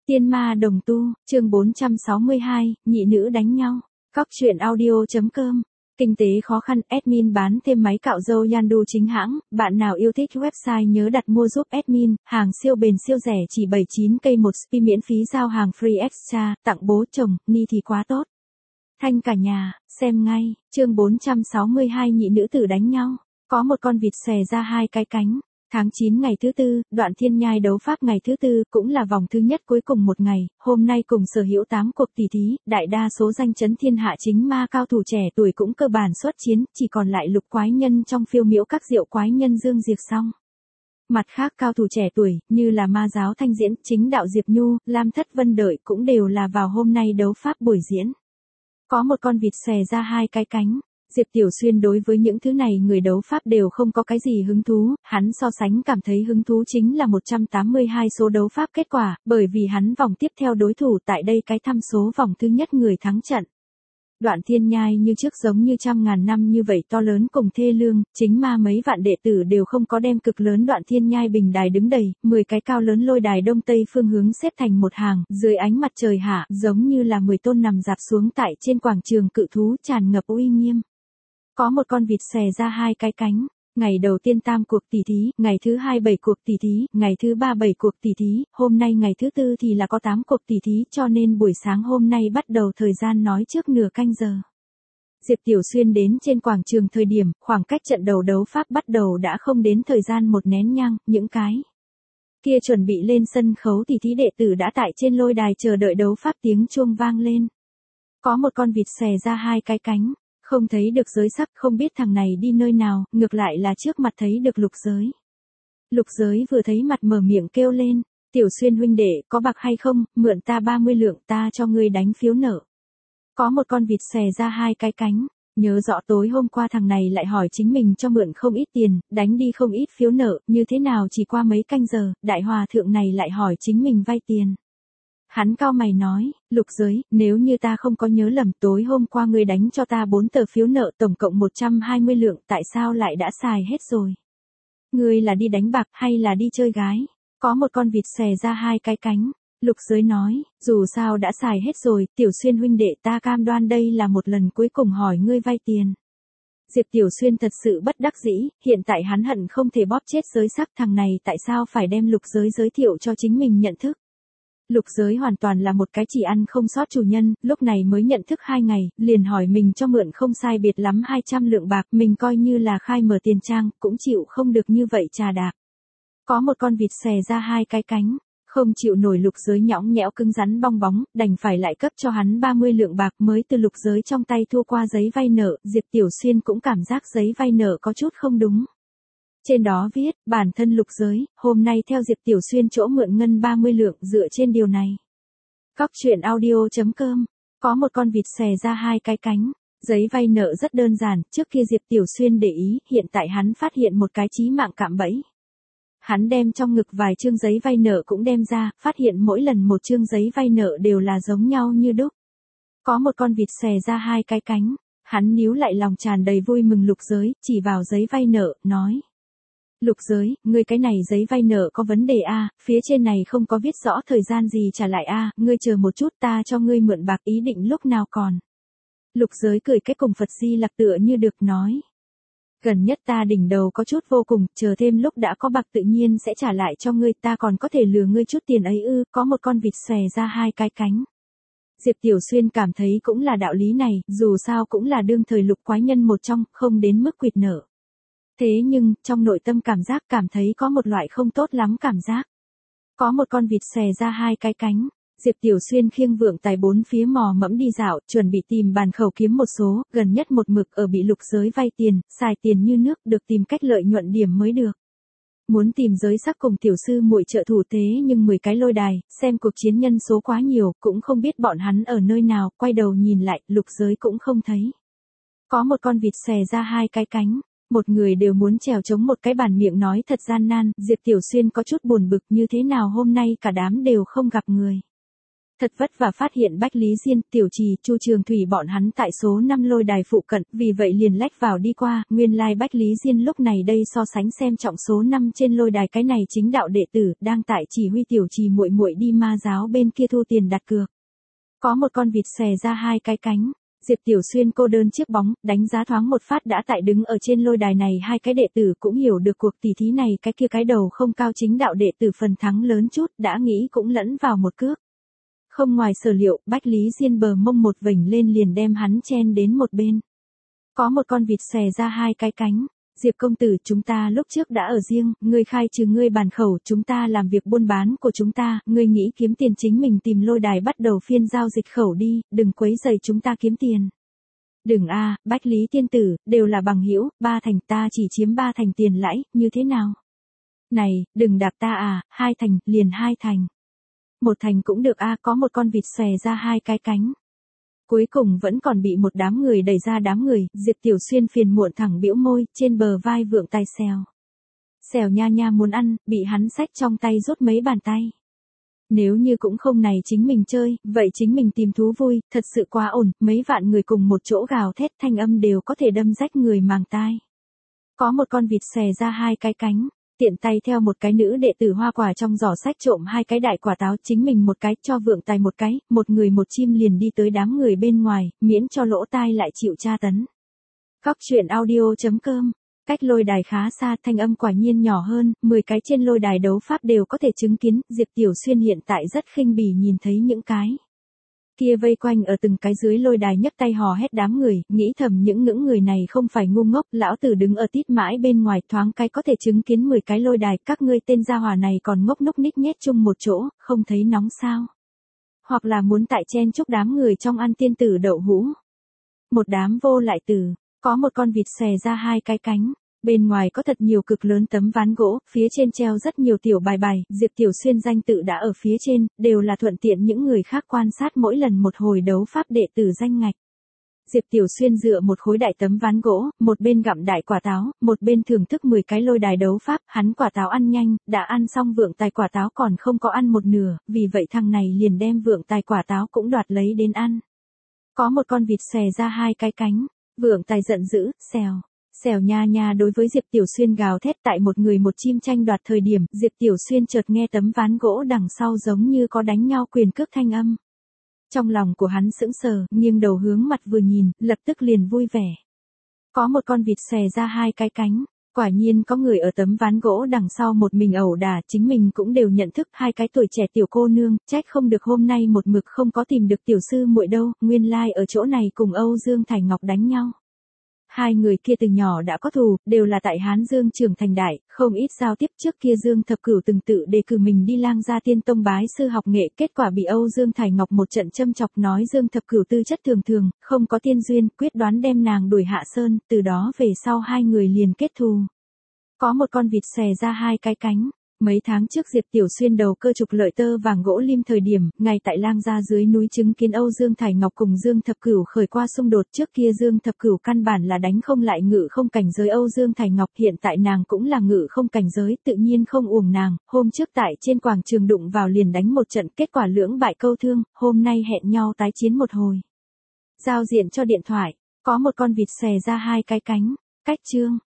Tiên ma đồng tu, chương 462, nhị nữ đánh nhau. Cóc truyện audio.com. Kinh tế khó khăn, admin bán thêm máy cạo râu Yandu chính hãng, bạn nào yêu thích website nhớ đặt mua giúp admin, hàng siêu bền siêu rẻ chỉ 79k một spi miễn phí giao hàng free extra, tặng bố chồng, ni thì quá tốt. Thanh cả nhà, xem ngay, chương 462 nhị nữ tử đánh nhau, có một con vịt xòe ra hai cái cánh. Tháng 9 ngày thứ tư, Đoạn Thiên Nhai đấu pháp ngày thứ tư, cũng là vòng thứ nhất cuối cùng một ngày, hôm nay cùng sở hữu 8 cuộc tỷ thí, đại đa số danh chấn thiên hạ chính ma cao thủ trẻ tuổi cũng cơ bản xuất chiến, chỉ còn lại Lục quái nhân trong phiêu miễu các diệu quái nhân Dương Diệp xong. Mặt khác cao thủ trẻ tuổi, như là ma giáo Thanh Diễn, chính đạo Diệp Nhu, Lam Thất Vân đợi cũng đều là vào hôm nay đấu pháp buổi diễn. Có một con vịt xòe ra hai cái cánh. Diệp Tiểu Xuyên đối với những thứ này người đấu pháp đều không có cái gì hứng thú, hắn so sánh cảm thấy hứng thú chính là 182 số đấu pháp kết quả, bởi vì hắn vòng tiếp theo đối thủ tại đây cái thăm số vòng thứ nhất người thắng trận. Đoạn Thiên Nhai như trước giống như trăm ngàn năm như vậy to lớn cùng thê lương, chính ma mấy vạn đệ tử đều không có đem cực lớn Đoạn Thiên Nhai bình đài đứng đầy, 10 cái cao lớn lôi đài đông tây phương hướng xếp thành một hàng, dưới ánh mặt trời hạ, giống như là 10 tôn nằm dạp xuống tại trên quảng trường cự thú tràn ngập uy nghiêm. Có một con vịt xòe ra hai cái cánh, ngày đầu tiên 8 cuộc tỷ thí, ngày thứ 2 7 cuộc tỷ thí, ngày thứ 3 7 cuộc tỷ thí, hôm nay ngày thứ tư thì là có 8 cuộc tỷ thí, cho nên buổi sáng hôm nay bắt đầu thời gian nói trước nửa canh giờ. Diệp Tiểu Xuyên đến trên quảng trường thời điểm, khoảng cách trận đầu đấu pháp bắt đầu đã không đến thời gian một nén nhang, những cái kia chuẩn bị lên sân khấu tỷ thí đệ tử đã tại trên lôi đài chờ đợi đấu pháp tiếng chuông vang lên. Có một con vịt xòe ra hai cái cánh. Không thấy được giới sắc, không biết thằng này đi nơi nào, ngược lại là trước mặt thấy được Lục Giới. Lục Giới vừa thấy mặt mở miệng kêu lên, Tiểu Xuyên huynh đệ, có bạc hay không, mượn ta 30 lượng ta cho ngươi đánh phiếu nợ. Có một con vịt xòe ra hai cái cánh, nhớ rõ tối hôm qua thằng này lại hỏi chính mình cho mượn không ít tiền, đánh đi không ít phiếu nợ, như thế nào chỉ qua mấy canh giờ, đại hòa thượng này lại hỏi chính mình vay tiền. Hắn cau mày nói, Lục Giới, nếu như ta không có nhớ lầm tối hôm qua ngươi đánh cho ta 4 tờ phiếu nợ tổng cộng 120 lượng, tại sao lại đã xài hết rồi? Ngươi là đi đánh bạc hay là đi chơi gái? Có một con vịt xòe ra hai cái cánh. Lục Giới nói, dù sao đã xài hết rồi, Tiểu Xuyên huynh đệ ta cam đoan đây là một lần cuối cùng hỏi ngươi vay tiền. Diệp Tiểu Xuyên thật sự bất đắc dĩ, hiện tại hắn hận không thể bóp chết giới sắc thằng này tại sao phải đem Lục Giới giới thiệu cho chính mình nhận thức. Lục Giới hoàn toàn là một cái chỉ ăn không sót chủ nhân, lúc này mới nhận thức 2 ngày, liền hỏi mình cho mượn không sai biệt lắm 200 lượng bạc, mình coi như là khai mở tiền trang, cũng chịu không được như vậy trà đạp. Có một con vịt xòe ra hai cái cánh, không chịu nổi Lục Giới nhõng nhẽo cứng rắn bong bóng, đành phải lại cấp cho hắn 30 lượng bạc mới từ Lục Giới trong tay thua qua giấy vay nợ, Diệp Tiểu Xuyên cũng cảm giác giấy vay nợ có chút không đúng. Trên đó viết, bản thân Lục Giới, hôm nay theo Diệp Tiểu Xuyên chỗ mượn ngân 30 lượng dựa trên điều này. Cóc truyện audio.com, có một con vịt xòe ra hai cái cánh, giấy vay nợ rất đơn giản, trước kia Diệp Tiểu Xuyên để ý, hiện tại hắn phát hiện một cái chí mạng cạm bẫy. Hắn đem trong ngực vài chương giấy vay nợ cũng đem ra, phát hiện mỗi lần một chương giấy vay nợ đều là giống nhau như đúc. Có một con vịt xòe ra hai cái cánh, hắn níu lại lòng tràn đầy vui mừng Lục Giới, chỉ vào giấy vay nợ, nói. Lục Giới, ngươi cái này giấy vay nợ có vấn đề a, phía trên này không có viết rõ thời gian gì trả lại a, ngươi chờ một chút ta cho ngươi mượn bạc ý định lúc nào còn. Lục Giới cười cái cùng Phật Di Lặc tựa như được nói. Gần nhất ta đỉnh đầu có chút vô cùng, chờ thêm lúc đã có bạc tự nhiên sẽ trả lại cho ngươi, ta còn có thể lừa ngươi chút tiền ấy ư, có một con vịt xòe ra hai cái cánh. Diệp Tiểu Xuyên cảm thấy cũng là đạo lý này, dù sao cũng là đương thời Lục quái nhân một trong, không đến mức quỵt nợ. Thế nhưng, trong nội tâm cảm thấy có một loại không tốt lắm cảm giác. Có một con vịt xòe ra hai cái cánh, Diệp Tiểu Xuyên khiêng vượng tài bốn phía mò mẫm đi dạo, chuẩn bị tìm bàn khẩu kiếm một số, gần nhất một mực ở bị Lục Giới vay tiền, xài tiền như nước, được tìm cách lợi nhuận điểm mới được. Muốn tìm giới sắc cùng tiểu sư muội trợ thủ thế nhưng 10 cái lôi đài, xem cuộc chiến nhân số quá nhiều, cũng không biết bọn hắn ở nơi nào, quay đầu nhìn lại, Lục Giới cũng không thấy. Có một con vịt xòe ra hai cái cánh. Một người đều muốn trèo chống một cái bàn miệng nói thật gian nan, Diệp Tiểu Xuyên có chút buồn bực như thế nào hôm nay cả đám đều không gặp người. Thật vất vả phát hiện Bách Lý Diên, Tiểu Trì, Chu Trường Thủy bọn hắn tại số 5 lôi đài phụ cận, vì vậy liền lách vào đi qua, nguyên lai Bách Lý Diên lúc này đây so sánh xem trọng số 5 trên lôi đài, cái này chính đạo đệ tử, đang tại chỉ huy Tiểu Trì muội muội đi ma giáo bên kia thu tiền đặt cược. Có một con vịt xòe ra hai cái cánh. Diệp Tiểu Xuyên cô đơn chiếc bóng, đánh giá thoáng một phát đã tại đứng ở trên lôi đài này, hai cái đệ tử cũng hiểu được cuộc tỷ thí này, cái kia cái đầu không cao chính đạo đệ tử phần thắng lớn chút, đã nghĩ cũng lẫn vào một cước. Không ngoài sở liệu, Bách Lý Diên bờ mông một vểnh lên liền đem hắn chen đến một bên. Có một con vịt xòe ra hai cái cánh. Diệp công tử, chúng ta lúc trước đã ở riêng, ngươi khai trừ ngươi bàn khẩu, chúng ta làm việc buôn bán của chúng ta, ngươi nghĩ kiếm tiền chính mình tìm lôi đài bắt đầu phiên giao dịch khẩu đi, đừng quấy rầy chúng ta kiếm tiền. Đừng a, Bách Lý tiên tử, đều là bằng hữu, 3 thành, ta chỉ chiếm 3 thành tiền lãi, như thế nào? Này, đừng đạp ta à, 2 thành, liền 2 thành. 1 thành cũng được a, có một con vịt xòe ra hai cái cánh. Cuối cùng vẫn còn bị một đám người đẩy ra đám người, Diệp Tiểu Xuyên phiền muộn thẳng bĩu môi, trên bờ vai vượng tài xèo. Xèo nha nha muốn ăn, bị hắn xách trong tay rút mấy bàn tay. Nếu như cũng không này chính mình chơi, vậy chính mình tìm thú vui, thật sự quá ổn, mấy vạn người cùng một chỗ gào thét thanh âm đều có thể đâm rách người màng tai. Có một con vịt xòe ra hai cái cánh. Tiện tay theo một cái nữ đệ tử hoa quả trong giỏ sách trộm hai cái đại quả táo, chính mình một cái, cho vượng tài một cái, một người một chim liền đi tới đám người bên ngoài, miễn cho lỗ tai lại chịu tra tấn. Góc truyện audio.com. Cách lôi đài khá xa, thanh âm quả nhiên nhỏ hơn, 10 cái trên lôi đài đấu pháp đều có thể chứng kiến, Diệp Tiểu Xuyên hiện tại rất khinh bỉ nhìn thấy những cái kia vây quanh ở từng cái dưới lôi đài nhấc tay hò hét đám người, nghĩ thầm những ngưỡng người này không phải ngu ngốc, lão tử đứng ở tít mãi bên ngoài thoáng cái có thể chứng kiến 10 cái lôi đài, các ngươi tên gia hỏa này còn ngốc núc ních nhét chung một chỗ, không thấy nóng sao? Hoặc là muốn tại chen chúc đám người trong ăn tiên tử đậu hũ. Một đám vô lại tử, có một con vịt xòe ra hai cái cánh. Bên ngoài có thật nhiều cực lớn tấm ván gỗ, phía trên treo rất nhiều tiểu bài bài, Diệp Tiểu Xuyên danh tự đã ở phía trên, đều là thuận tiện những người khác quan sát mỗi lần một hồi đấu pháp đệ tử danh ngạch. Diệp Tiểu Xuyên dựa một khối đại tấm ván gỗ, một bên gặm đại quả táo, một bên thưởng thức 10 cái lôi đài đấu pháp, hắn quả táo ăn nhanh, đã ăn xong vượng tài quả táo còn không có ăn một nửa, vì vậy thằng này liền đem vượng tài quả táo cũng đoạt lấy đến ăn. Có một con vịt xòe ra hai cái cánh, vượng tài giận dữ, xèo. Xèo nha nha đối với Diệp Tiểu Xuyên gào thét tại một người một chim tranh đoạt thời điểm, Diệp Tiểu Xuyên chợt nghe tấm ván gỗ đằng sau giống như có đánh nhau quyền cước thanh âm. Trong lòng của hắn sững sờ, nghiêng đầu hướng mặt vừa nhìn, lập tức liền vui vẻ. Có một con vịt xòe ra hai cái cánh, quả nhiên có người ở tấm ván gỗ đằng sau một mình ẩu đả, chính mình cũng đều nhận thức hai cái tuổi trẻ tiểu cô nương, trách không được hôm nay một mực không có tìm được tiểu sư muội đâu, nguyên lai ở chỗ này cùng Âu Dương Thành Ngọc đánh nhau. Hai người kia từ nhỏ đã có thù, đều là tại Hán Dương trưởng thành đại, không ít giao tiếp. Trước kia Dương Thập Cửu từng tự đề cử mình đi Lang Gia Tiên Tông bái sư học nghệ, kết quả bị Âu Dương Thành Ngọc một trận châm chọc nói Dương Thập Cửu tư chất thường thường, không có tiên duyên, quyết đoán đem nàng đuổi hạ sơn, từ đó về sau hai người liền kết thù. Có một con vịt xòe ra hai cái cánh. Mấy tháng trước Diệp Tiểu Xuyên đầu cơ trục lợi tơ vàng gỗ lim thời điểm, ngay tại Lang Gia dưới núi chứng kiến Âu Dương Thành Ngọc cùng Dương Thập Cửu khởi qua xung đột, trước kia Dương Thập Cửu căn bản là đánh không lại ngự không cảnh giới Âu Dương Thành Ngọc, hiện tại nàng cũng là ngự không cảnh giới, tự nhiên không uổng nàng, hôm trước tại trên quảng trường đụng vào liền đánh một trận, kết quả lưỡng bại câu thương, hôm nay hẹn nhau tái chiến một hồi. Giao diện cho điện thoại, có một con vịt xòe ra hai cái cánh, cách chương.